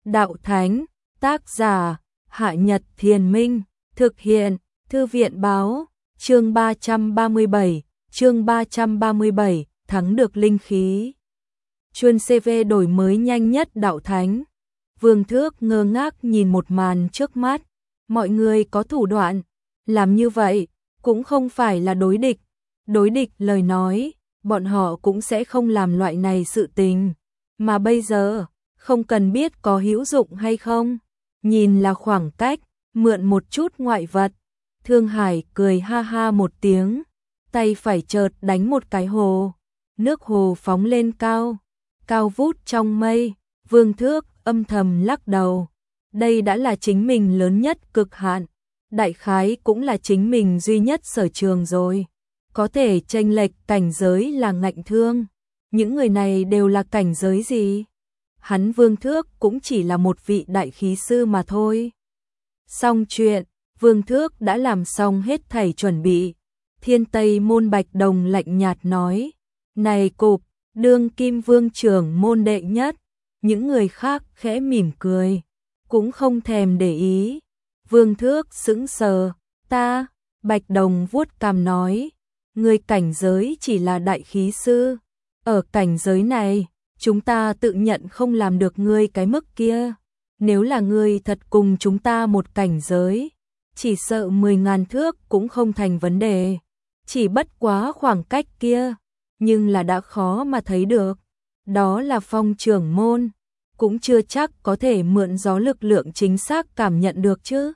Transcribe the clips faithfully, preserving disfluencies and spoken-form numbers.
Đạo Thánh, tác giả, Hạ Nhật Thiền Minh, thực hiện, Thư viện báo, chương ba trăm ba mươi bảy, chương ba trăm ba mươi bảy, thắng được linh khí. Chuân xê vê đổi mới nhanh nhất Đạo Thánh. Vương Thước ngơ ngác nhìn một màn trước mắt, mọi người có thủ đoạn, làm như vậy, cũng không phải là đối địch. Đối địch lời nói, bọn họ cũng sẽ không làm loại này sự tình. Mà bây giờ, không cần biết có hữu dụng hay không, nhìn là khoảng cách, mượn một chút ngoại vật. Thương Hải cười ha ha một tiếng, tay phải chợt đánh một cái hồ, nước hồ phóng lên cao, cao vút trong mây. Vương Thước âm thầm lắc đầu, đây đã là chính mình lớn nhất cực hạn, đại khái cũng là chính mình duy nhất sở trường rồi. Có thể chênh lệch cảnh giới là ngạnh thương, những người này đều là cảnh giới gì? Hắn Vương Thước cũng chỉ là một vị đại khí sư mà thôi. Xong chuyện, Vương Thước đã làm xong hết thảy chuẩn bị. Thiên Tây Môn Bạch Đồng lạnh nhạt nói, này cục, đương kim vương trưởng môn đệ nhất. Những người khác khẽ mỉm cười, cũng không thèm để ý. Vương Thước sững sờ, ta, Bạch Đồng vuốt cằm nói, người cảnh giới chỉ là đại khí sư. Ở cảnh giới này, chúng ta tự nhận không làm được ngươi cái mức kia. Nếu là ngươi thật cùng chúng ta một cảnh giới, chỉ sợ mười ngàn thước cũng không thành vấn đề. Chỉ bất quá khoảng cách kia, nhưng là đã khó mà thấy được. Đó là Phong trưởng môn, cũng chưa chắc có thể mượn gió lực lượng chính xác cảm nhận được chứ.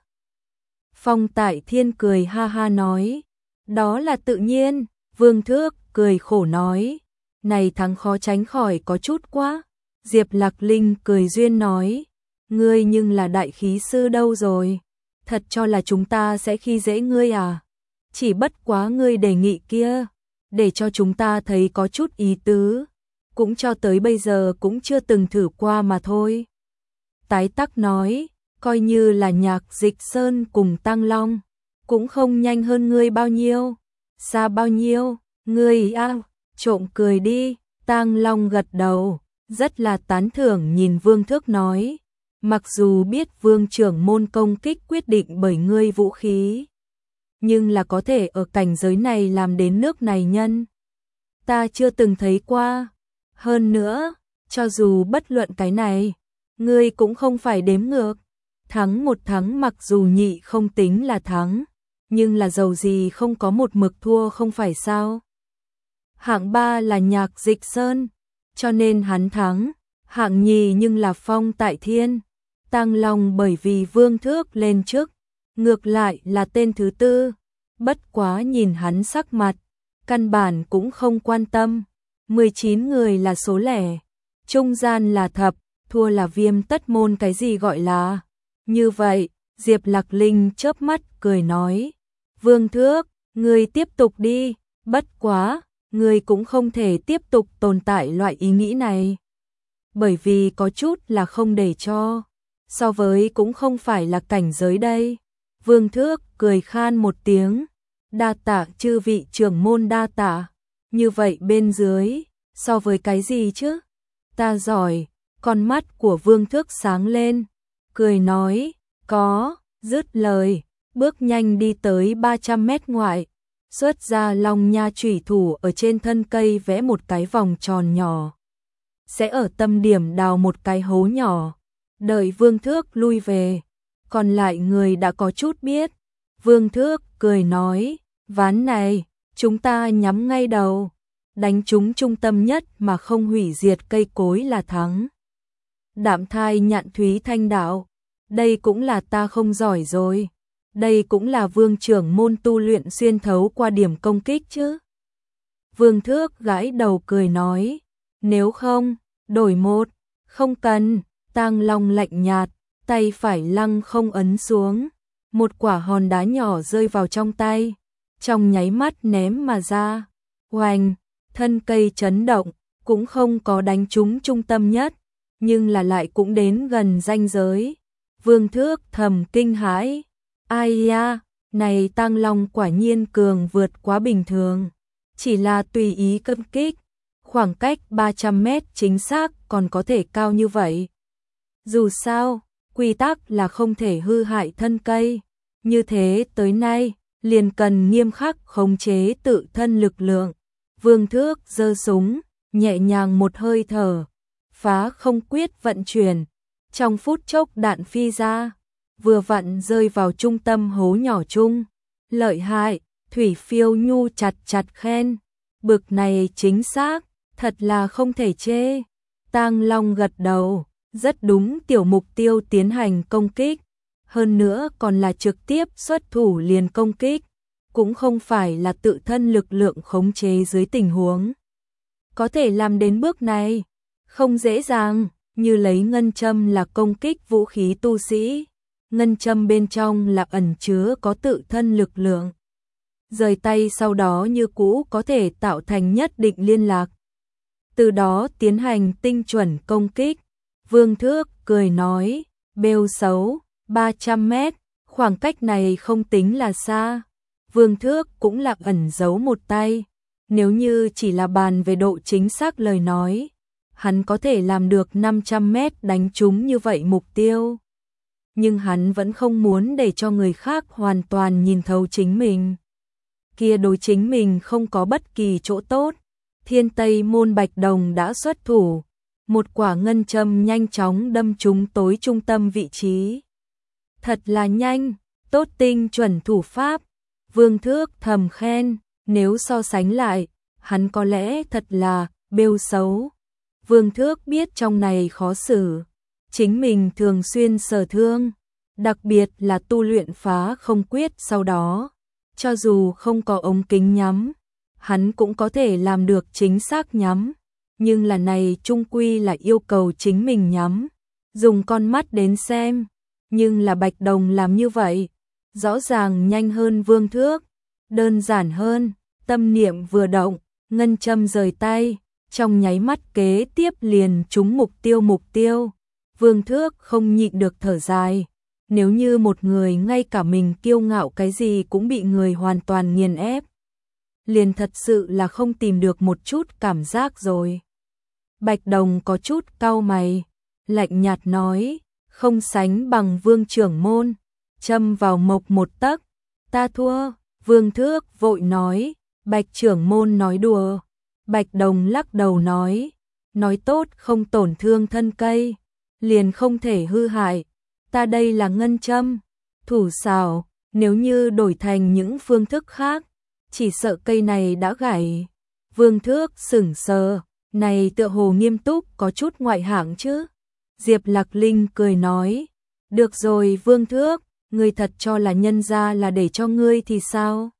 Phong Tại Thiên cười ha ha nói, đó là tự nhiên. Vương Thước cười khổ nói, này thắng khó tránh khỏi có chút quá. Diệp Lạc Linh cười duyên nói, ngươi nhưng là đại khí sư đâu rồi, thật cho là chúng ta sẽ khi dễ ngươi à? Chỉ bất quá ngươi đề nghị kia, để cho chúng ta thấy có chút ý tứ, cũng cho tới bây giờ cũng chưa từng thử qua mà thôi. Tái Tắc nói, coi như là Nhạc Dịch Sơn cùng Tăng Long, cũng không nhanh hơn ngươi bao nhiêu. Xa bao nhiêu, ngươi a, trộm cười đi. Tăng Long gật đầu, rất là tán thưởng nhìn Vương Thước nói, mặc dù biết vương trưởng môn công kích quyết định bởi ngươi vũ khí, nhưng là có thể ở cảnh giới này làm đến nước này nhân, ta chưa từng thấy qua. Hơn nữa, cho dù bất luận cái này, ngươi cũng không phải đếm ngược. Thắng một thắng mặc dù nhị không tính là thắng, nhưng là dầu gì không có một mực thua không phải sao. Hạng ba là Nhạc Dịch Sơn, cho nên hắn thắng. Hạng nhì nhưng là Phong Tại Thiên. Tăng Long bởi vì Vương Thước lên trước, ngược lại là tên thứ tư. Bất quá nhìn hắn sắc mặt, căn bản cũng không quan tâm. mười chín người là số lẻ, trung gian là thập, thua là Viêm Tất Môn. Cái gì gọi là như vậy? Diệp Lạc Linh chớp mắt cười nói, Vương Thước, ngươi tiếp tục đi, bất quá, ngươi cũng không thể tiếp tục tồn tại loại ý nghĩ này. Bởi vì có chút là không để cho, so với cũng không phải là cảnh giới đây. Vương Thước cười khan một tiếng, đa tạ chư vị trưởng môn đa tạ. Như vậy bên dưới, so với cái gì chứ? Ta giỏi. Con mắt của Vương Thước sáng lên, cười nói, có, dứt lời, bước nhanh đi tới ba trăm mét ngoại, xuất ra Long Nha chủy thủ ở trên thân cây vẽ một cái vòng tròn nhỏ, sẽ ở tâm điểm đào một cái hố nhỏ. Đợi Vương Thước lui về, còn lại người đã có chút biết. Vương Thước cười nói, ván này, chúng ta nhắm ngay đầu, đánh trúng trung tâm nhất mà không hủy diệt cây cối là thắng. Đạm Thai Nhạn Thúy Thanh đạo, đây cũng là ta không giỏi rồi. Đây cũng là vương trưởng môn tu luyện xuyên thấu qua điểm công kích chứ. Vương Thước gãi đầu cười nói, nếu không, đổi một. Không cần. Tăng Long lạnh nhạt, tay phải lăng không ấn xuống, một quả hòn đá nhỏ rơi vào trong tay, trong nháy mắt ném mà ra. Oanh, thân cây chấn động, cũng không có đánh trúng trung tâm nhất, nhưng là lại cũng đến gần ranh giới. Vương Thước thầm kinh hãi, ai ya, này Tăng Long quả nhiên cường vượt quá bình thường. Chỉ là tùy ý công kích, khoảng cách ba trăm mét chính xác còn có thể cao như vậy. Dù sao, quy tắc là không thể hư hại thân cây. Như thế tới nay, liền cần nghiêm khắc khống chế tự thân lực lượng. Vương Thước giơ súng, nhẹ nhàng một hơi thở, phá không quyết vận chuyển. Trong phút chốc đạn phi ra, vừa vặn rơi vào trung tâm hố nhỏ chung. Lợi hại, Thủy Phiêu Nhu chặt chặt khen. Bực này chính xác, thật là không thể chê. Tang Long gật đầu, rất đúng, tiểu mục tiêu tiến hành công kích. Hơn nữa còn là trực tiếp xuất thủ liền công kích, cũng không phải là tự thân lực lượng khống chế dưới tình huống. Có thể làm đến bước này, không dễ dàng, như lấy ngân châm là công kích vũ khí tu sĩ. Ngân châm bên trong là ẩn chứa có tự thân lực lượng. Rời tay sau đó như cũ có thể tạo thành nhất định liên lạc. Từ đó tiến hành tinh chuẩn công kích. Vương Thước cười nói, bêu xấu, ba trăm mét, khoảng cách này không tính là xa. Vương Thước cũng là ẩn giấu một tay. Nếu như chỉ là bàn về độ chính xác lời nói, hắn có thể làm được năm trăm mét đánh trúng như vậy mục tiêu. Nhưng hắn vẫn không muốn để cho người khác hoàn toàn nhìn thấu chính mình. Kia đối chính mình không có bất kỳ chỗ tốt. Thiên Tây Môn Bạch Đồng đã xuất thủ. Một quả ngân châm nhanh chóng đâm trúng tối trung tâm vị trí. Thật là nhanh, tốt tinh chuẩn thủ pháp. Vương Thước thầm khen, nếu so sánh lại, hắn có lẽ thật là bêu xấu. Vương Thước biết trong này khó xử. Chính mình thường xuyên sở thương, đặc biệt là tu luyện phá không quyết sau đó. Cho dù không có ống kính nhắm, hắn cũng có thể làm được chính xác nhắm. Nhưng là này chung quy là yêu cầu chính mình nhắm, dùng con mắt đến xem. Nhưng là Bạch Đồng làm như vậy, rõ ràng nhanh hơn Vương Thước, đơn giản hơn. Tâm niệm vừa động, ngân châm rời tay, trong nháy mắt kế tiếp liền trúng mục tiêu mục tiêu. Vương Thước không nhịn được thở dài. Nếu như một người ngay cả mình kiêu ngạo cái gì cũng bị người hoàn toàn nghiền ép, liền thật sự là không tìm được một chút cảm giác rồi. Bạch Đồng có chút cau mày, lạnh nhạt nói, không sánh bằng Vương trưởng môn, châm vào mộc một tấc, ta thua. Vương Thước vội nói, Bạch trưởng môn nói đùa. Bạch Đồng lắc đầu nói, nói tốt không tổn thương thân cây, liền không thể hư hại. Ta đây là ngân châm, thủ xảo, nếu như đổi thành những phương thức khác, chỉ sợ cây này đã gãy. Vương Thước sững sờ, này tựa hồ nghiêm túc có chút ngoại hạng chứ. Diệp Lạc Linh cười nói, được rồi Vương Thước, ngươi thật cho là nhân gia là để cho ngươi thì sao?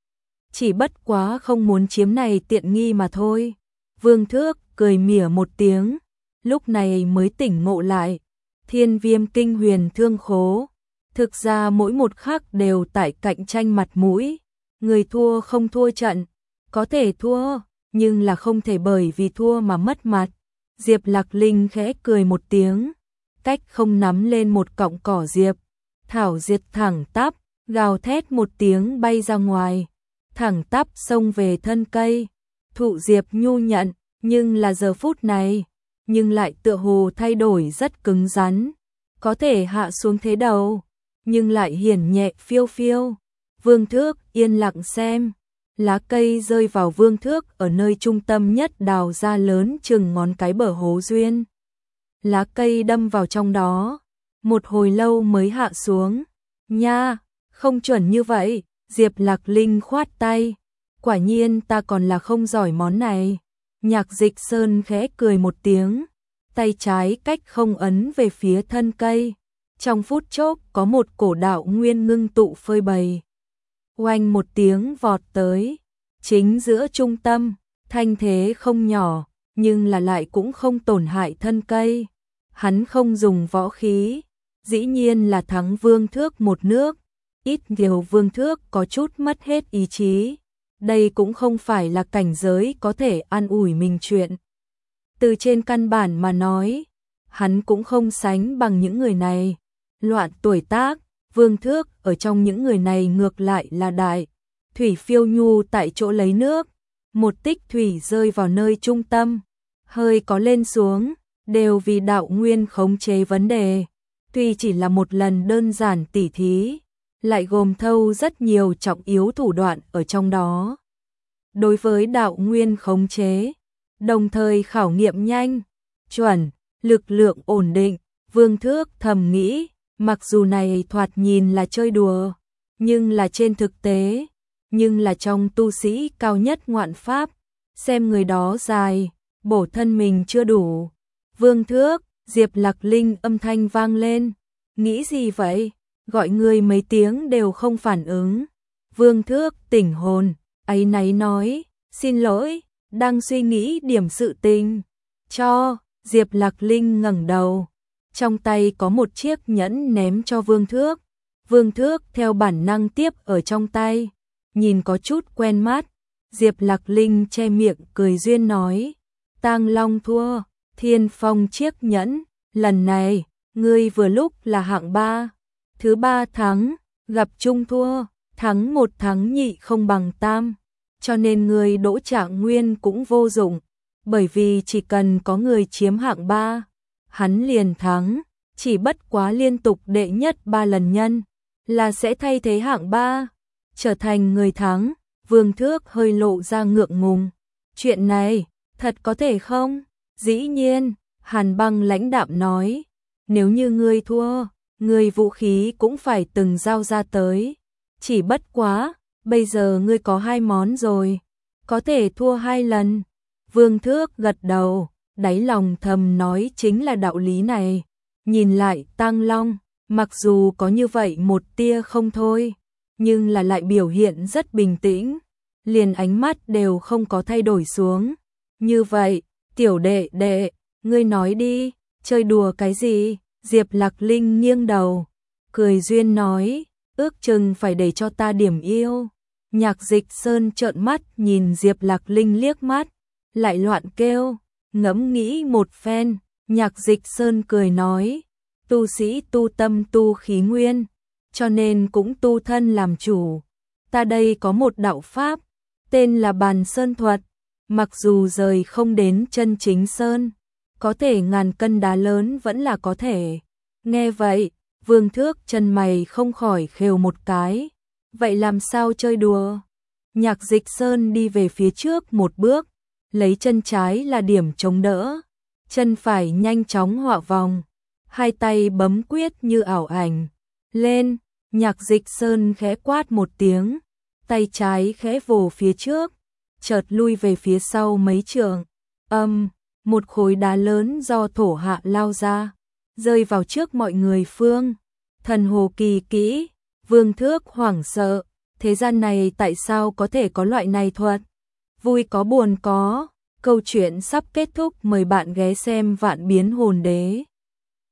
Chỉ bất quá không muốn chiếm này tiện nghi mà thôi. Vương Thước cười mỉa một tiếng, lúc này mới tỉnh ngộ lại. Thiên Viêm Kinh Huyền Thương Khố, thực ra mỗi một khắc đều tại cạnh tranh mặt mũi. Người thua không thua trận, có thể thua, nhưng là không thể bởi vì thua mà mất mặt. Diệp Lạc Linh khẽ cười một tiếng, cách không nắm lên một cọng cỏ diệp, thảo diệt thẳng tắp, gào thét một tiếng bay ra ngoài, thẳng tắp xông về thân cây. Thụ diệp nhu nhận, nhưng là giờ phút này, nhưng lại tựa hồ thay đổi rất cứng rắn, có thể hạ xuống thế đầu, nhưng lại hiển nhẹ phiêu phiêu. Vương Thước yên lặng xem, lá cây rơi vào Vương Thước ở nơi trung tâm nhất đào ra lớn chừng ngón cái bờ hố duyên. Lá cây đâm vào trong đó, một hồi lâu mới hạ xuống. Nha, không chuẩn như vậy. Diệp Lạc Linh khoát tay, quả nhiên ta còn là không giỏi món này. Nhạc Dịch Sơn khẽ cười một tiếng, tay trái cách không ấn về phía thân cây. Trong phút chốc có một cổ đạo nguyên ngưng tụ phơi bày. Oanh một tiếng vọt tới, chính giữa trung tâm, thanh thế không nhỏ, nhưng là lại cũng không tổn hại thân cây. Hắn không dùng võ khí, dĩ nhiên là thắng Vương Thước một nước. Ít nhiều Vương Thước có chút mất hết ý chí. Đây cũng không phải là cảnh giới có thể an ủi mình chuyện. Từ trên căn bản mà nói, hắn cũng không sánh bằng những người này. Loạn tuổi tác, Vương Thước ở trong những người này ngược lại là đại. Thủy Phiêu Nhu tại chỗ lấy nước, một tích thủy rơi vào nơi trung tâm, hơi có lên xuống, đều vì đạo nguyên khống chế vấn đề. Tuy chỉ là một lần đơn giản tỉ thí, lại gồm thâu rất nhiều trọng yếu thủ đoạn ở trong đó. Đối với đạo nguyên khống chế, đồng thời khảo nghiệm nhanh, chuẩn, lực lượng ổn định, Vương Thước thầm nghĩ, mặc dù này thoạt nhìn là chơi đùa, nhưng là trên thực tế, nhưng là trong tu sĩ cao nhất ngoạn pháp, xem người đó dài, bổ thân mình chưa đủ. Vương Thước, Diệp Lạc Linh âm thanh vang lên, nghĩ gì vậy? Gọi người mấy tiếng đều không phản ứng. Vương Thước tỉnh hồn, áy náy nói, xin lỗi, đang suy nghĩ điểm sự tình. Cho, Diệp Lạc Linh ngẩng đầu, trong tay có một chiếc nhẫn ném cho Vương Thước. Vương Thước theo bản năng tiếp ở trong tay, nhìn có chút quen mắt. Diệp Lạc Linh che miệng cười duyên nói, Tang Long thua, Thiên Phong chiếc nhẫn, lần này, ngươi vừa lúc là hạng ba. Thứ ba thắng, gặp chung thua, thắng một thắng nhị không bằng tam, cho nên người Đỗ Trạng Nguyên cũng vô dụng, bởi vì chỉ cần có người chiếm hạng ba, hắn liền thắng, chỉ bất quá liên tục đệ nhất ba lần nhân, là sẽ thay thế hạng ba, trở thành người thắng. Vương Thước hơi lộ ra ngượng ngùng, chuyện này, thật có thể không? Dĩ nhiên, Hàn Băng lãnh đạm nói, nếu như ngươi thua, ngươi vũ khí cũng phải từng giao ra tới. Chỉ bất quá, bây giờ ngươi có hai món rồi, có thể thua hai lần. Vương Thước gật đầu, đáy lòng thầm nói chính là đạo lý này. Nhìn lại Tang Long, mặc dù có như vậy một tia không thôi, nhưng là lại biểu hiện rất bình tĩnh, liền ánh mắt đều không có thay đổi xuống. Như vậy, tiểu đệ đệ, ngươi nói đi, chơi đùa cái gì? Diệp Lạc Linh nghiêng đầu, cười duyên nói, ước chừng phải để cho ta điểm yêu. Nhạc Dịch Sơn trợn mắt nhìn Diệp Lạc Linh liếc mắt, lại loạn kêu, ngẫm nghĩ một phen. Nhạc Dịch Sơn cười nói, tu sĩ tu tâm tu khí nguyên, cho nên cũng tu thân làm chủ. Ta đây có một đạo pháp, tên là Bàn Sơn Thuật, mặc dù rời không đến chân chính sơn, có thể ngàn cân đá lớn vẫn là có thể. Nghe vậy, Vương Thước chân mày không khỏi khều một cái, vậy làm sao chơi đùa? Nhạc Dịch Sơn đi về phía trước một bước, lấy chân trái là điểm chống đỡ, chân phải nhanh chóng họa vòng, hai tay bấm quyết như ảo ảnh. Lên, Nhạc Dịch Sơn khẽ quát một tiếng, tay trái khẽ vồ phía trước, chợt lui về phía sau mấy trượng. Âm, một khối đá lớn do thổ hạ lao ra, rơi vào trước mọi người phương. Thần hồ kỳ kỹ, Vương Thước hoảng sợ, thế gian này tại sao có thể có loại này thuật? Vui có buồn có, câu chuyện sắp kết thúc, mời bạn ghé xem Vạn Biến Hồn Đế.